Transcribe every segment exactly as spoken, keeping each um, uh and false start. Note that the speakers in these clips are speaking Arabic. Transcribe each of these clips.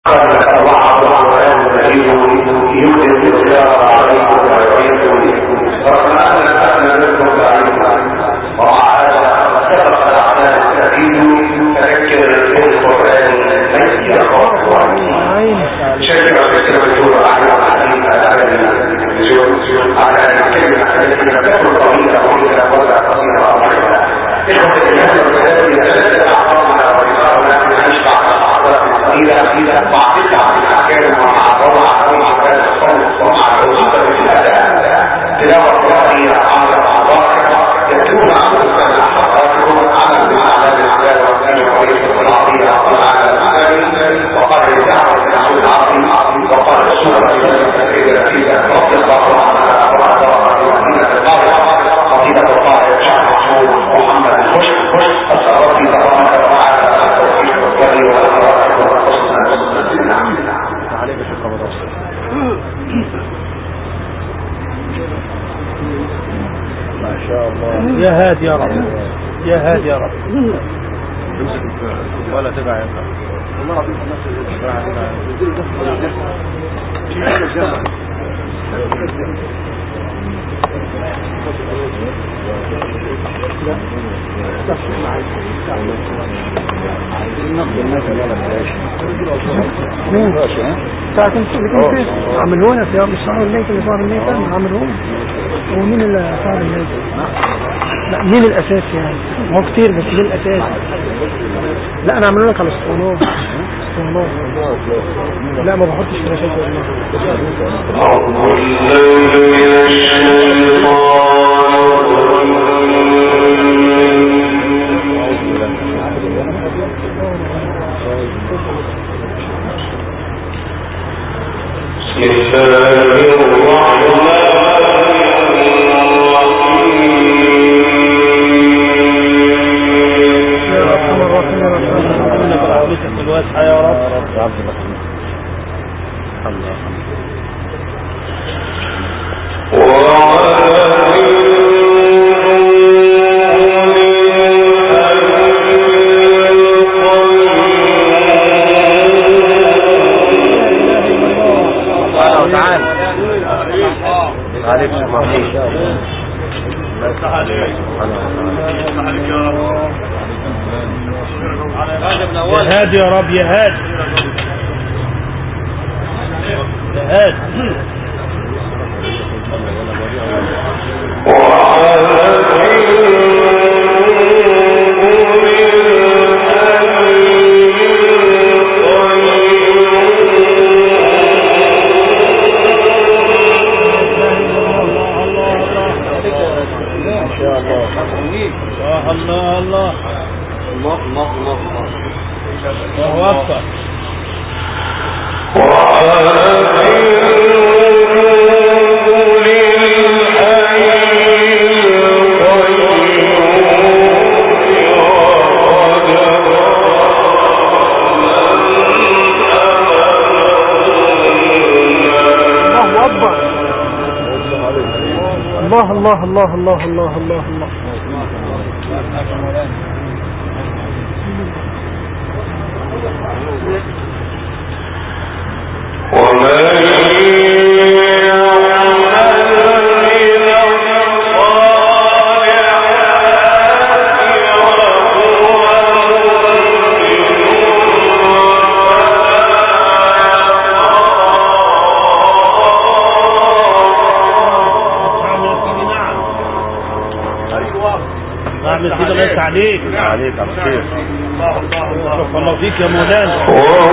يا هادي يا رب يا هادي يا رب ولا تبع يا رب والله ربنا عملونا في يوم الشهر الليل اللي صار الليل عملونا ومين اللي صار الليل؟ لا مين الاساس يعني؟ هو كتير بس مين الاساس؟ لا انا عملوا لك على الاسطوانات الاسطوانات لا ما بحطش فراشات يا رب يا هاد يا هاد الله الله الله الله الله الله أكبر الله الله الله الله الله الله عليك عليك على خير الله الله الله الله فيك يا مولانا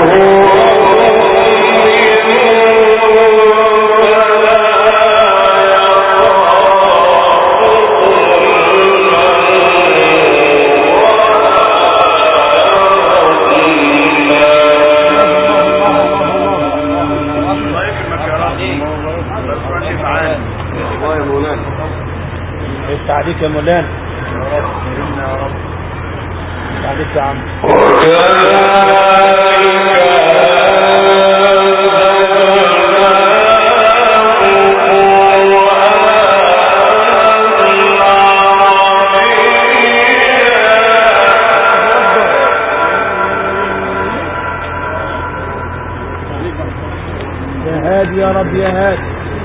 عليك يا مولانا عليك يا عم يا هادي يا رب يا هادي.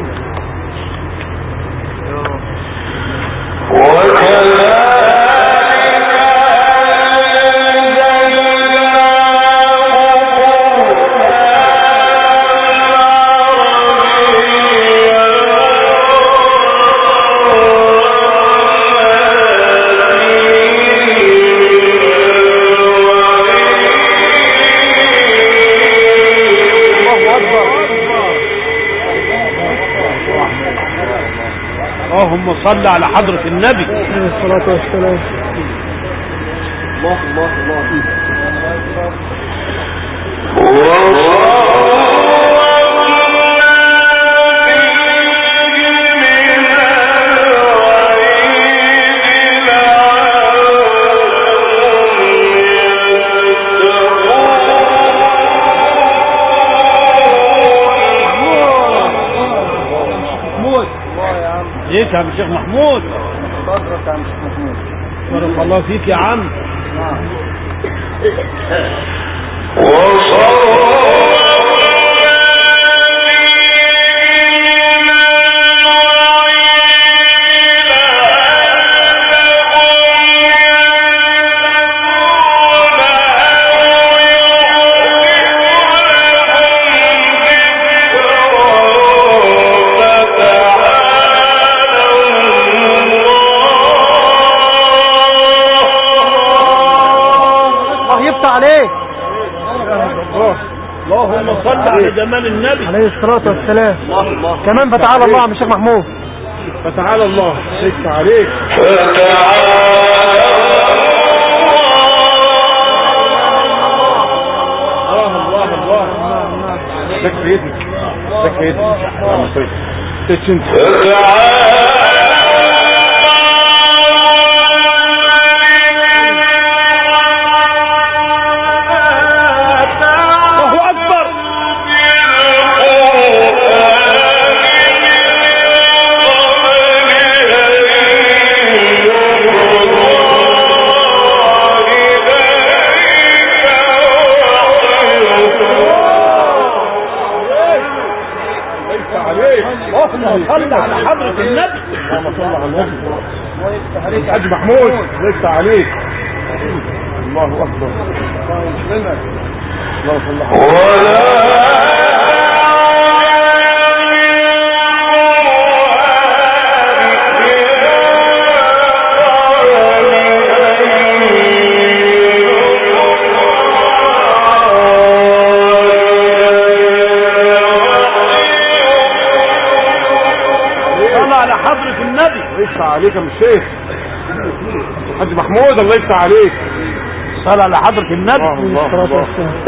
اللهم صل على حضرة النبي عليه الصلاة والسلام. الله الله الله. ليك يا شيخ محمود؟ صدرك يا شيخ محمود. بارك الله فيك يا عم. اللهم صل على جمال النبي عليه الصلاة والسلام. الله الله. كمان فتعالى الله يا شيخ محمود. فتعالى الله. ليس عليك. الله الله الله. لك يدك لك يدك تشنت. صلى على حضرة النبي. اللهم صل على النبي. حاج محمود ليس عليك. الله اكبر. الله صل على عليك يا الشيخ حاج محمود. الله يفتح عليك. صلى على حضرة النبي. الله الله الله.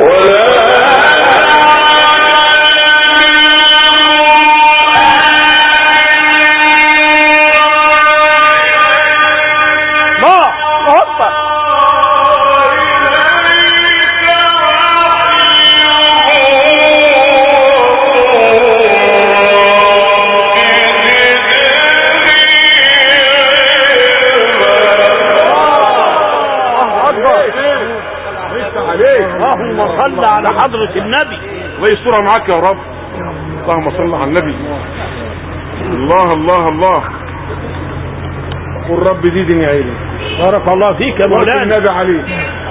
اللهم صل على حضرة النبي. الله يسترها معاك يا رب. اللهم صل على النبي. الله الله الله. قل رب زيدني علما. بارك الله فيك يا مولانا. النبي عليه.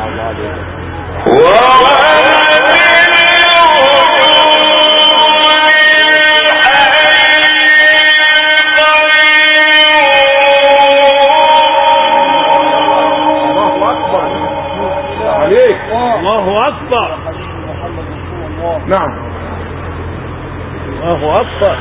الله أكبر. نعم. الله أكبر.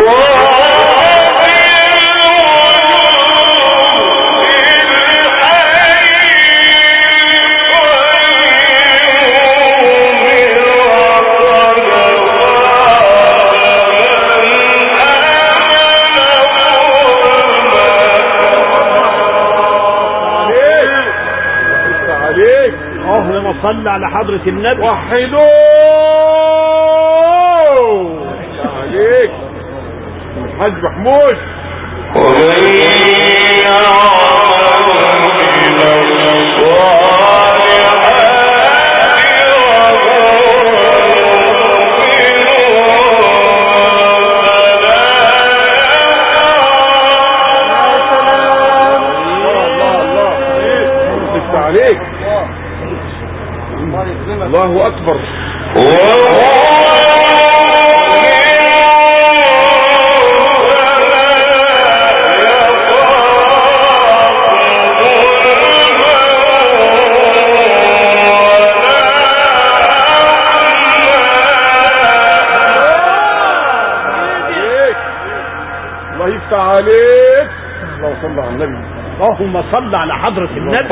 اللهم صل على حضرة النبي. وحدوه عليك الحاج محمود. عليك. اللهم صل على النبي. اللهم صل على حضرة النبي.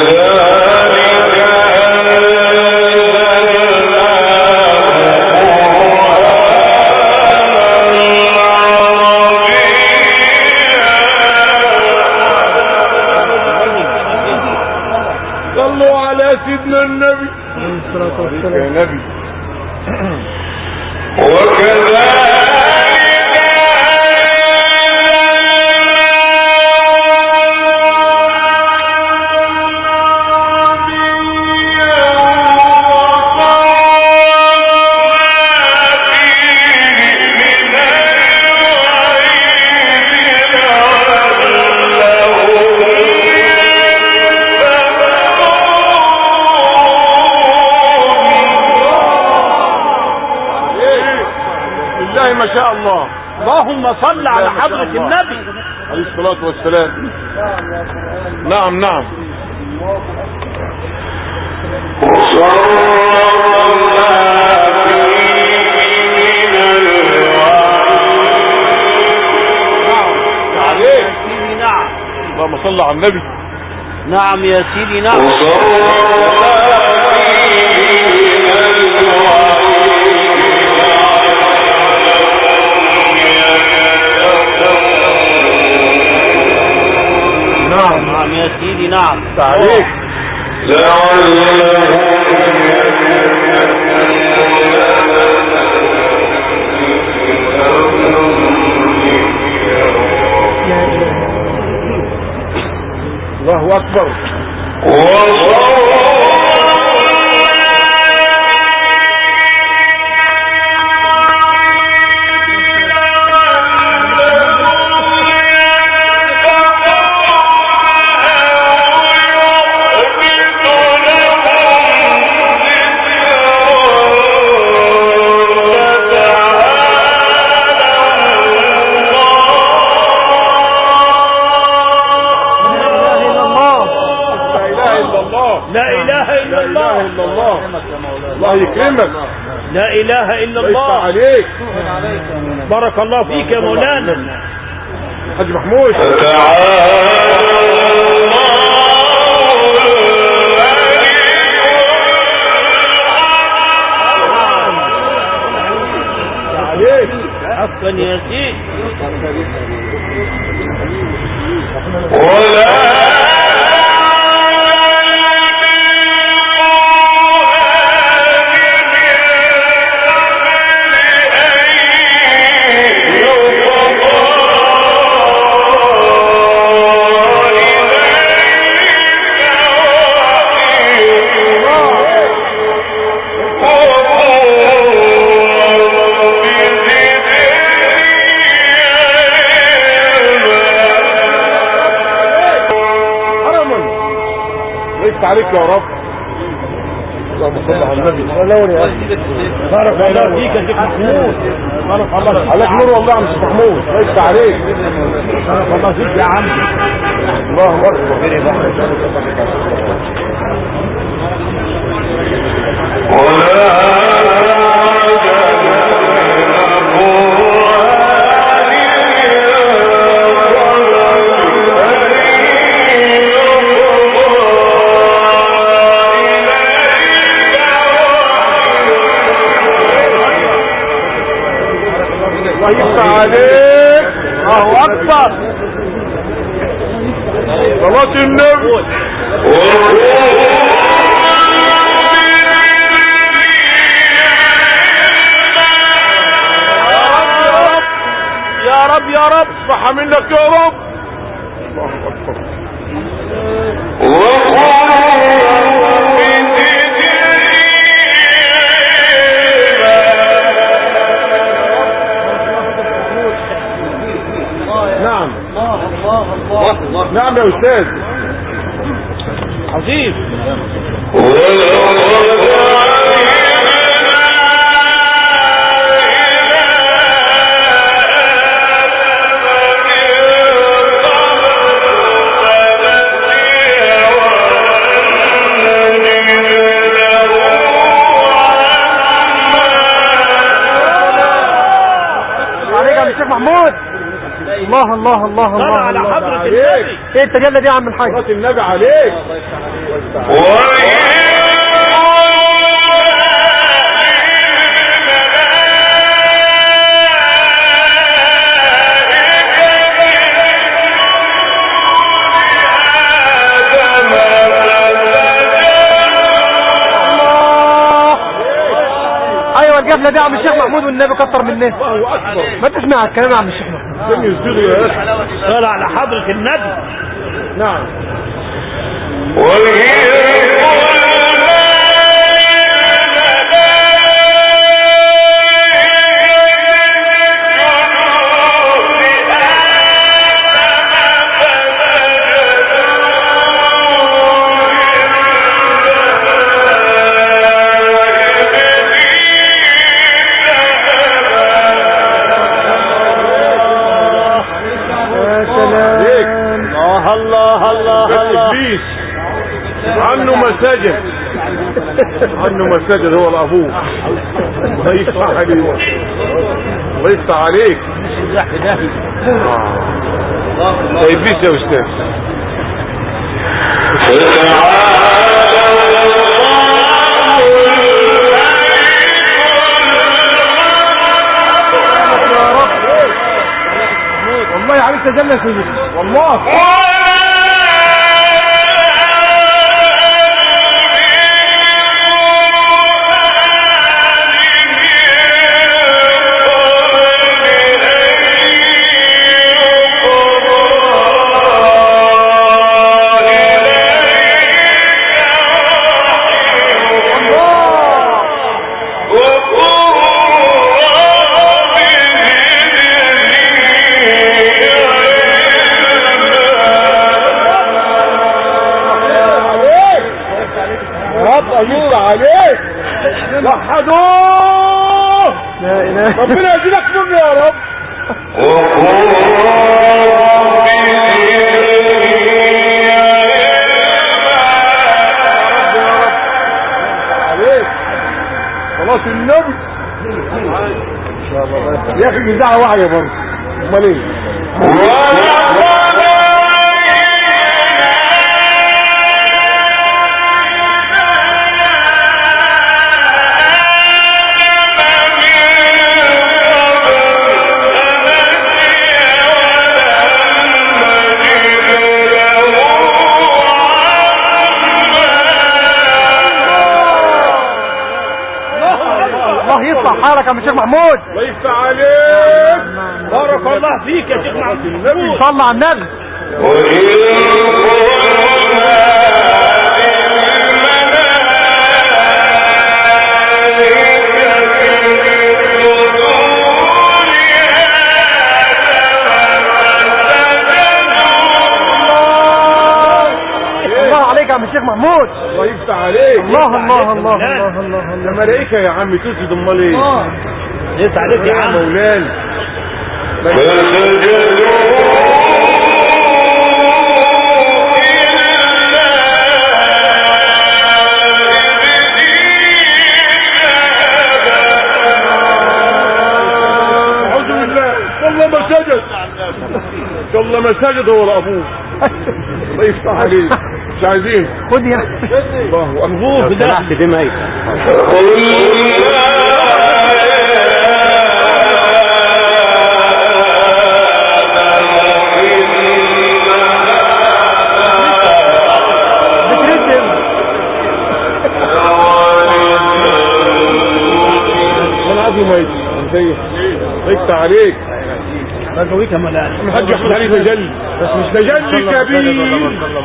صلوا على سيدنا النبي يا نبي. وكذلك ما شاء الله. اللهم صل على حضرة النبي عليه الصلاة والسلام. نعم نعم. نعم. اللهم صل على النبي. نعم يا سيدي. نعم. نعم يا سيدي. نعم. تعليق. الله أكبر. الله يكرمك. لا اله الا الله. عليك. بارك الله فيك يا مولانا حاج محمود. عليك. عفوا يا سيدي. عليك يا رب. اللهم صل على النبي. بارك الله فيك يا شيخ محمود. بارك الله عليك. نور والله يا شيخ محمود. ليس عليك. بارك الله فيك يا عم. الله اكبر. عليك. الله اكبر. صلاة النبي. يا رب يا رب صح منك يا رب. الله اكبر. نعم يا استاذ. عظيم. عليك يا شيخ محمود. الله الله الله صلى الله على الله. حضرة عليك. النبي. ايه التجلى دي يا عم الحاج؟ صلاة النبي عليك. الجفلة دي يا عم الشيخ محمود والنبي كتر منها. الله اكبر. ما تسمع الكلام يا عم الشيخ محمود. لم يسجدوا يا اخي. صلى على حضرة النبي. نعم. عنه مساجد عنه مساجد هو الابوه. الله يفتح عليك. الله يفتح عليك. ابليس يا استاذ. والله عليك تجلى سيدي والله. عليك وحدوه. لا اله ربنا يجزيك منه يا رب. عليك صلاة النبي ان شاء الله. يا اخي جزاعة واحدة برضه. امال ايه؟ حالك يا شيخ محمود. الله يفتح عليك. بارك الله فيك يا شيخ محمود. صلى على النبي. الله عليك يا عم الشيخ محمود. الله يفتح عليك. الله الله الله الله الله ده ملائكة يا عم تسجد. امال ايه؟ يفتح عليك يا عم مولانا. اعوذ بالله. والله ما سجد. والله ما سجد هو لابوه. الله يفتح عليك. مش عايزين. خد يا الله انبوه اكبر. ده دي ميت. انا عايزه ميت. انت يفتح عليك. بقويك ملائكة. الحاج احمد علي تجلي بس مش تجلي كبير.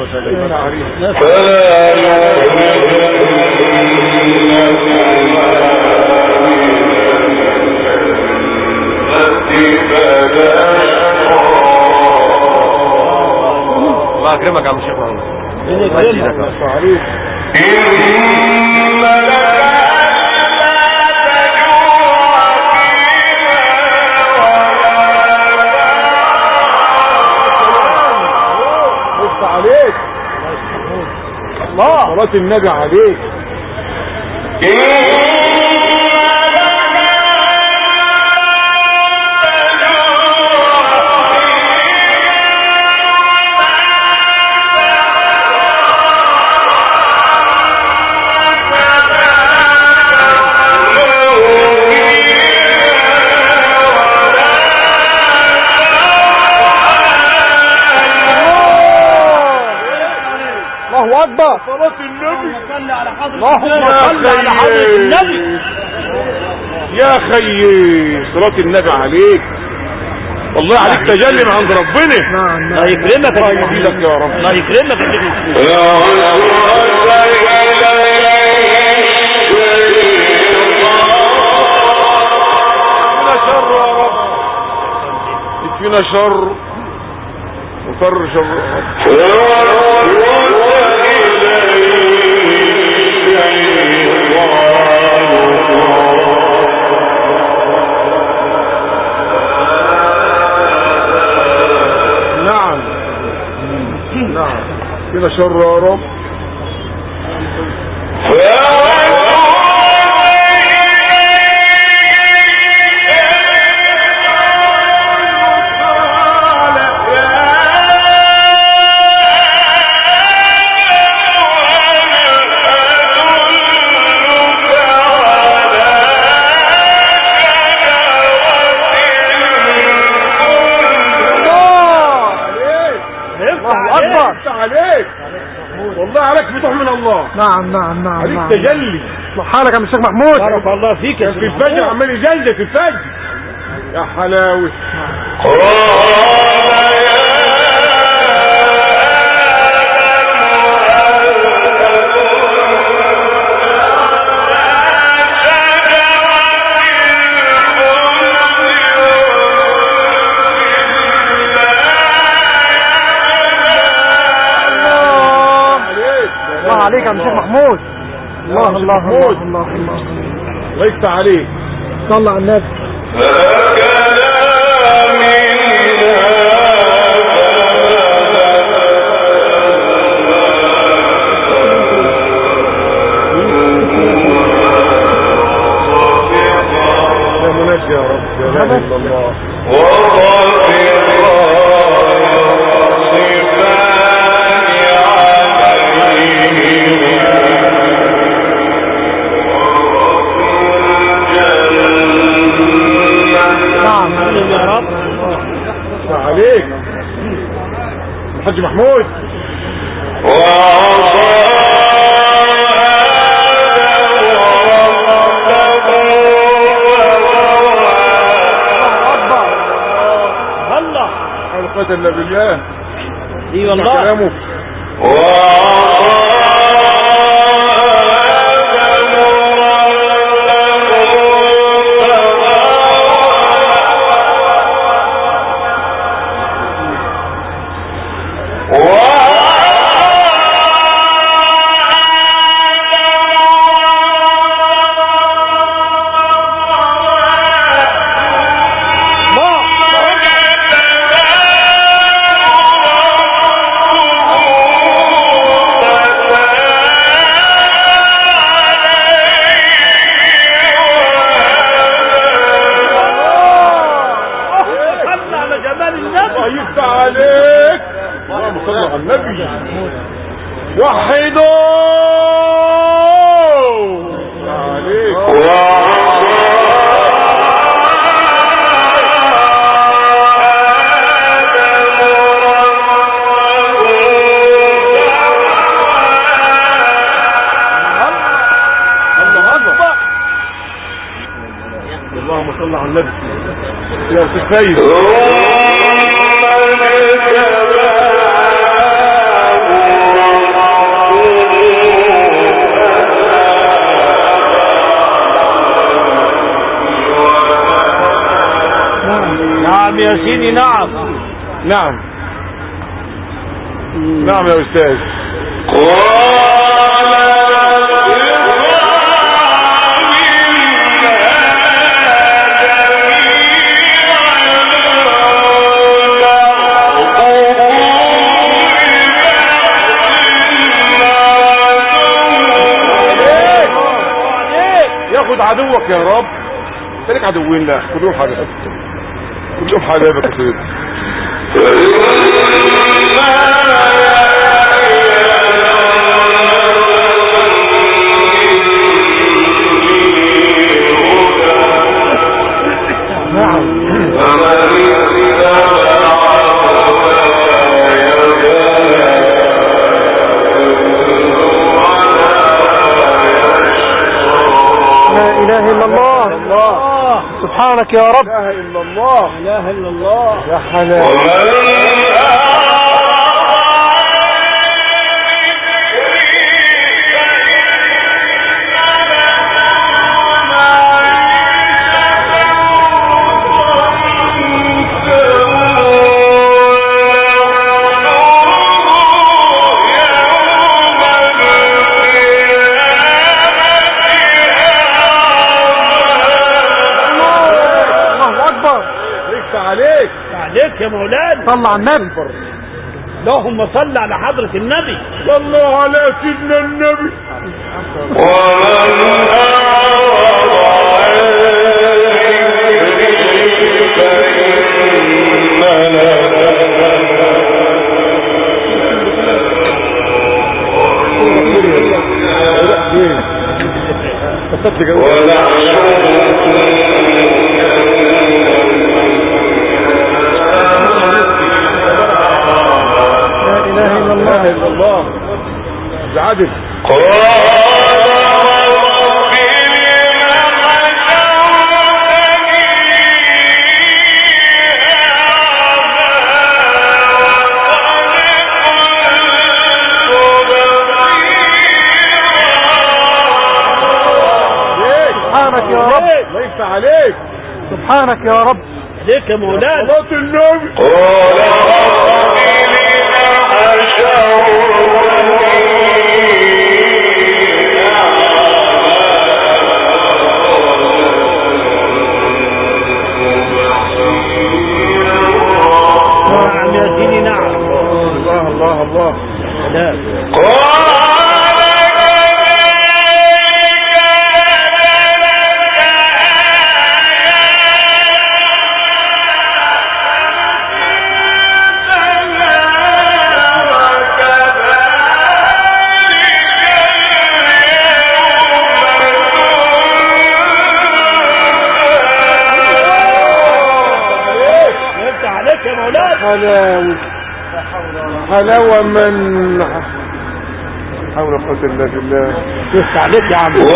الله اكرمك يا عم الشيخ محمود. الله يجزاك عليك. عليك الله. صلاة النبي عليك. اكبر. صلاة النبي. صل على حضرة اللهم صل على حضرة النبي. يا خيي صلاة النبي عليك، والله عليك تجلي من عند ربنا. نعم نعم. الله يكرمك الله يزيدك يا رب. الله يكرمك يا شيخ. شر يا رب، يكفينا شر وشر شر. نعم نعم يكفينا شر يا رب. عليك والله عليك فتح من الله. نعم نعم نعم عليك نعم. تجلي. حالك يا الشيخ محمود. بارك الله فيك يا في شيخ. الفجر عمال يجلد في الفجر يا حلاوة. عليك يا الشيخ محمود. الله الله الله الله الله ليس عليك. صلى على النبي. يا منجي يا رب، لا اله الا الله. يا رب عليك الحاج محمود. الله حول قوة الا بالله. اي والله كلامه. عليك اللهم صل على النبي. وحدوا عليك. اللهم صل على النبي يا سيد. نعم يا سيدي. نعم نعم نعم يا أستاذ. ياخد عدوك يا رب. تلك عدوين لا كلهم حبايبك، كلهم حبايبك يا سيدي. سبحانك يا رب. لا اله الا الله. لا اله الا الله. يا حلاوه. عليك عليك يا مولانا. صلى على النبي. اللهم صل على حضرة النبي. صلى على سيدنا النبي. عادل سبحانك يا رب. ليس عليك. سبحانك يا رب. عليك يا مولانا. صلاة النبي. نعم يا سيدي نعم. الله الله الله. حلاوة حلاوة من حول قوة الله بالله. يفتح عليك يا عم.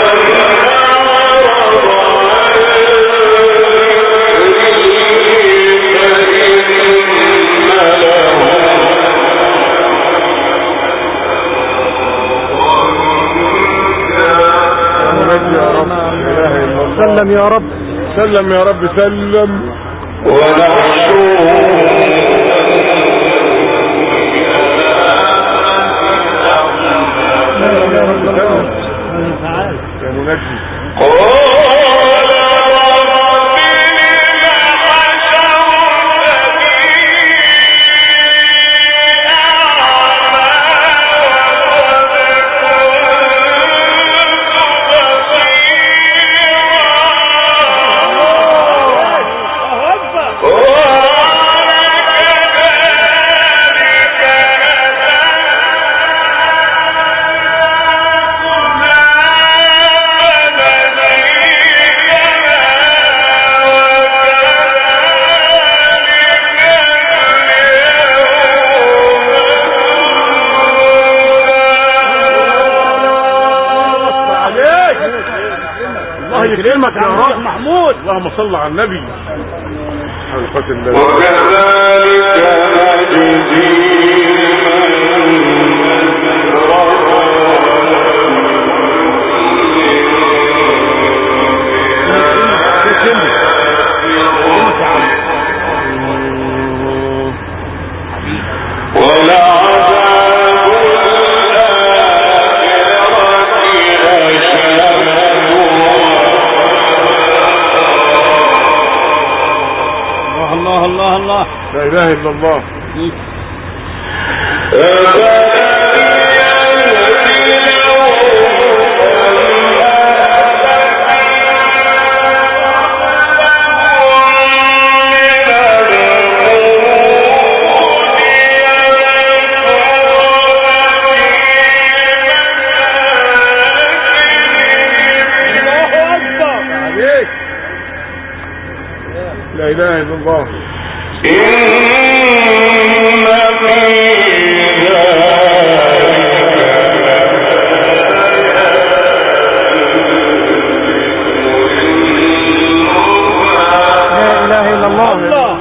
سلم يا رب. سلم يا رب. سلم. الله يكرمك يا رب محمود. اللهم صل على النبي. وكذلك لا إله إلا الله. لا إله إلا الله. الله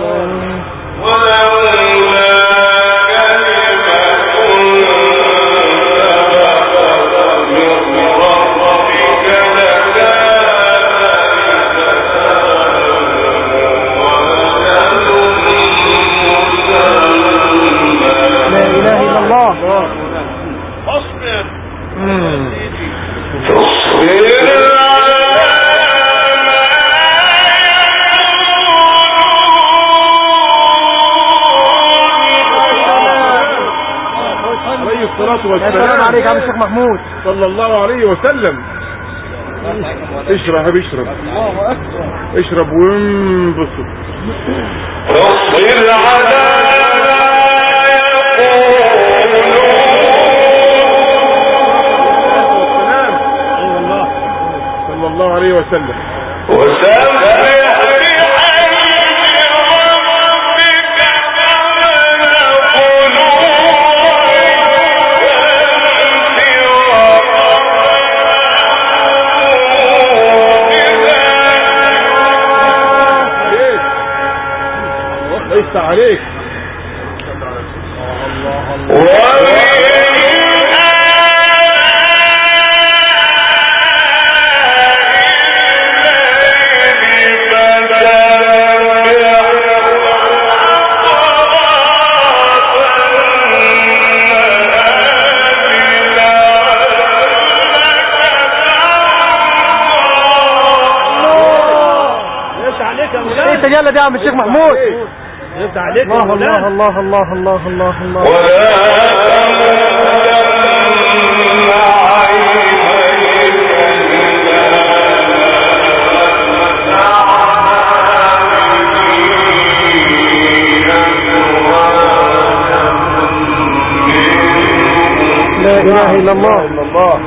والسلام عليك يا الشيخ محمود صلى الله عليه وسلم. اشرب يا اشرب اشرب وانبسط. اصبر على صلى الله عليه وسلم. وسبح ليس عليك. يلا دي يا عم الشيخ محمود. الله الله الله الله الله الله الله. لا اله الا الله الا الله.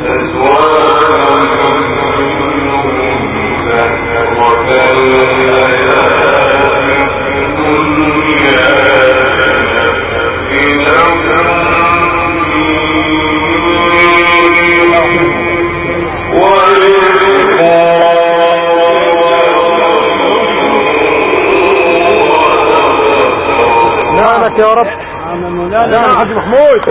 نعمك يا رب. نعم يا حاج محمود.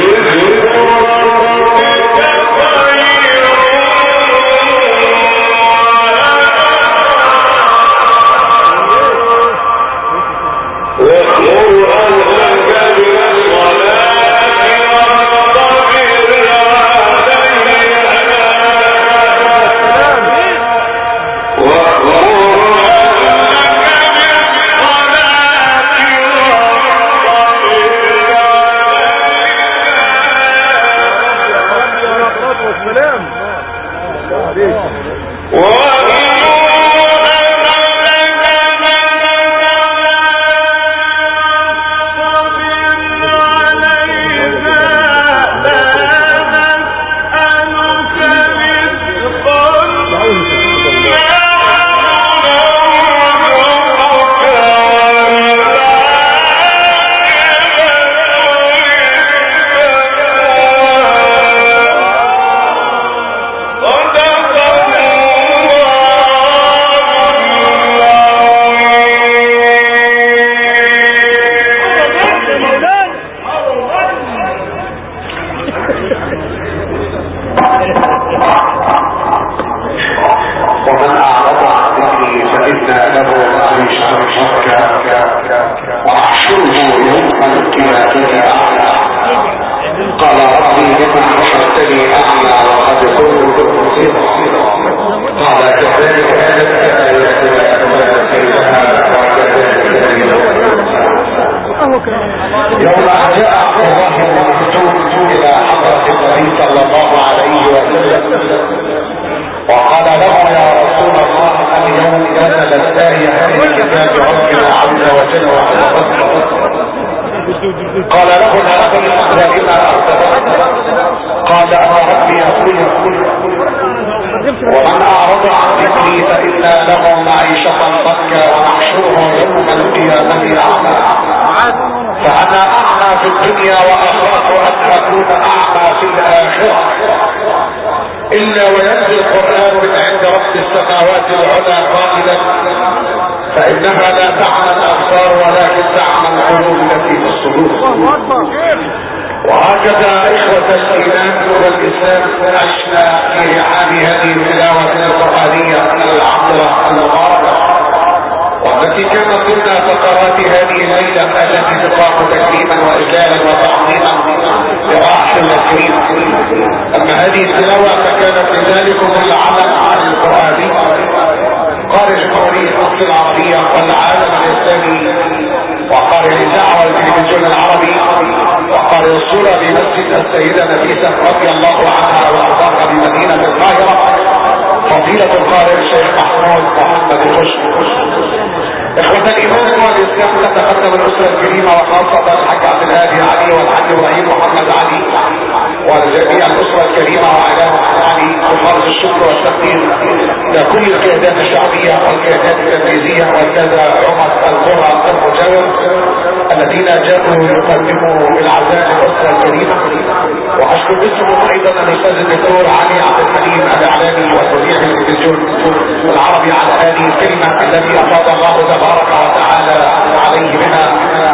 قال له قال أنا ربي أقول ومن أعرض عن ذكري فإن له معيشة ضنكا ونحشره يوم القيامة أعمى فأنا أعمى في الدنيا وأخاف أن أكون أعمى في الآخرة إلا وينزل القرآن من عند رب السماوات العلى قائلا فإنها لا تعمى الأبصار ولكن تعمى القلوب التي في الصدور. وهكذا إخوة الإيمان نور الإسلام عشنا في رحاب هذه التلاوة القرآنية العطرة المباركة، والتي كانت ضمن فقرات هذه الليلة التي تقام تكريما وإجلالا وتعظيما لراحل الكريم. أما هذه التلاوة فكانت لذلك العمل عن القرآن قارئ الجمهورية المصرية العربية والعالم الإسلامي، وقارئ الإذاعة والتلفزيون العربي، وقارئ الصورة بمسجد السيدة نفيسة رضي الله عنها وأرضاها بمدينة القاهرة فضيلة القارئ الشيخ محمود محمد الخشب. إخوة الإيمان والإسلام تتقدم الأسرة الكريمة وخاصة الحاج عبد الهادي علي والحاج إبراهيم محمد علي وجميع الأسرة الكريمة وعلام علي بخالص الشكر والتقدير لكل القيادات الشعبية والقيادات التنفيذية وكذا عمر القرى المجاور الذين جاءوا يقدموا العزاء للأسرة الكريمة. وأشكر باسمهم أيضا الأستاذ الدكتور علي عبد الحليم الإعلامي ومذيع التلفزيون العربي على هذه الكلمة التي أفاض الله تبارك وتعالى عليه بها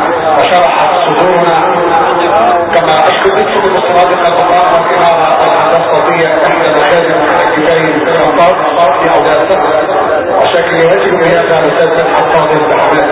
وشرحت صدورنا. كما أشكر باسم المصادق المقامة إمارة الأسطورية تحت مخازن الكفاية في الرقاب في أولادة، وشكل يجب بهذا الأستاذ الحفاظ الزحمة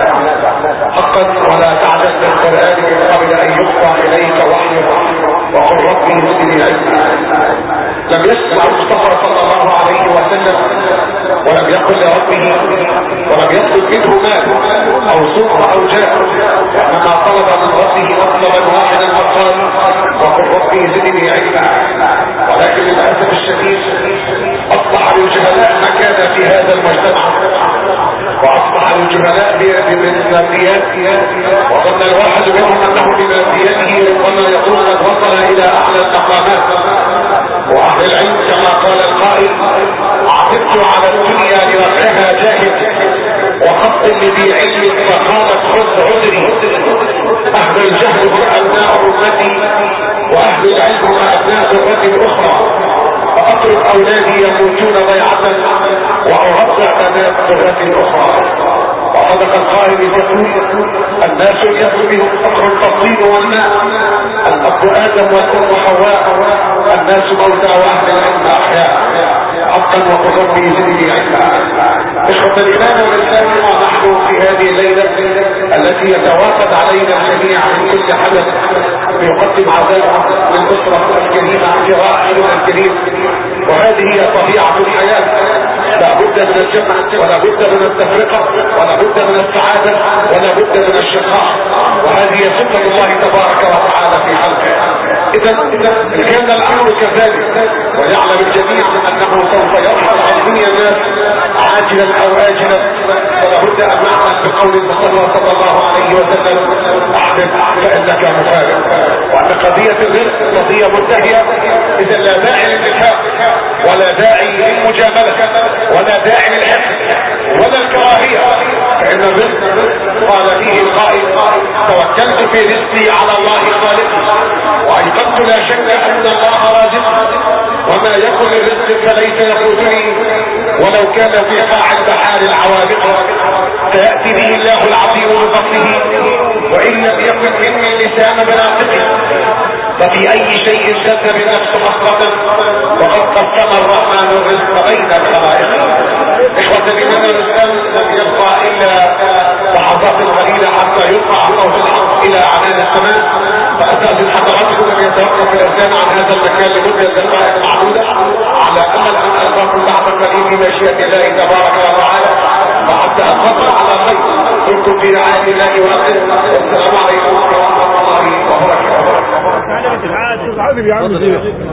حقا ولا تعجب بالقرآن من قبل أن يقطع إليك وحيه وقل ربي زدني علما. لم يسمع المصطفى صلى الله عليه وسلم ولم يقل لربه ولم يطلب منه مال او سلطه او جاه، انما طلب من ربه مطلبا واحدا فقال وقل ربي زدني علما. ولكن للاسف الشديد اصبح للجهلاء مكانه في هذا المجتمع، واصبح للجهلاء بماديات، وظن الواحد منهم انه بمادياته ربما يكون قد وصل الى اعلى المقامات. واهل العلم كما قال القائل عثرت على الدنيا لرفعها جاهد وخط لذي علم فقالت خذ عذري. اهل الجهل هم ابناء امتي واهل العلم هم ابناء ذرتي الاخرى، فاترك اولادي يموتون ضيعه وارضع بنات ذرتي الاخرى. وصدق القائل يقول الناس يأكل بهم فقر التفضيل والماء، الأب آدم والأم حواء، الناس موتى وأهل العلم أحياء. حقا وقل ربي زدني علما. إخوة الإيمان والإسلام، ونحن في هذه الليلة التي يتوافد علينا الجميع من كل حدث ليقدم عزاء للأسرة الكريمة في راحلنا الكريم، وهذه هي طبيعة الحياة. لا بد من الجمع ولا بد من التفرقة ولا بد من السعادة ولا بد من الشقاء، وهذه سنة الله تبارك وتعالى في خلقه. إذا كان الأمر كذلك، ويعلم الجميع أنه سوف يرحل عن دنيا الناس عاجلا أو آجلا، فلا بد أن نعمل بقول المصطفى صلى الله عليه وسلم أحبب فإنك مفارق. وأن قضية الرزق قضية منتهية، إذا لا داعي للنفاق ولا داعي للمجاملة ولا داعي للحقد ولا الكراهية، فإن الرزق قال فيه القائل توكلت في رزقي على الله خالقي وأيقنت لا شك أن الله رازقي، وما يكن الرزق فليس يقودني ولو كان في قاع البحار العوالق، فيأتي به الله العظيم بفضله وإن لم يكن مني لسان مناطقي. ففي أي شيء كذب النفس مخططا وقد قسم الرحمن الرزق بين الخلائق. إخوة الإيمان والإسلام، لم يبقى إلا لحظات قليلة حتى يرفع صوت الحق إلى أعلى السماء، فأستأذن حضراتكم أن يتوقف الإنسان عن هذا المكان لمدة دقائق معدودة، على أمل أن ألقاكم بعد قليل بمشيئة الله تبارك وتعالى، وحتى ألقاكم على خير. كنتم في رعاية الله وأمنه، والسلام عليكم ورحمة الله وبركاته.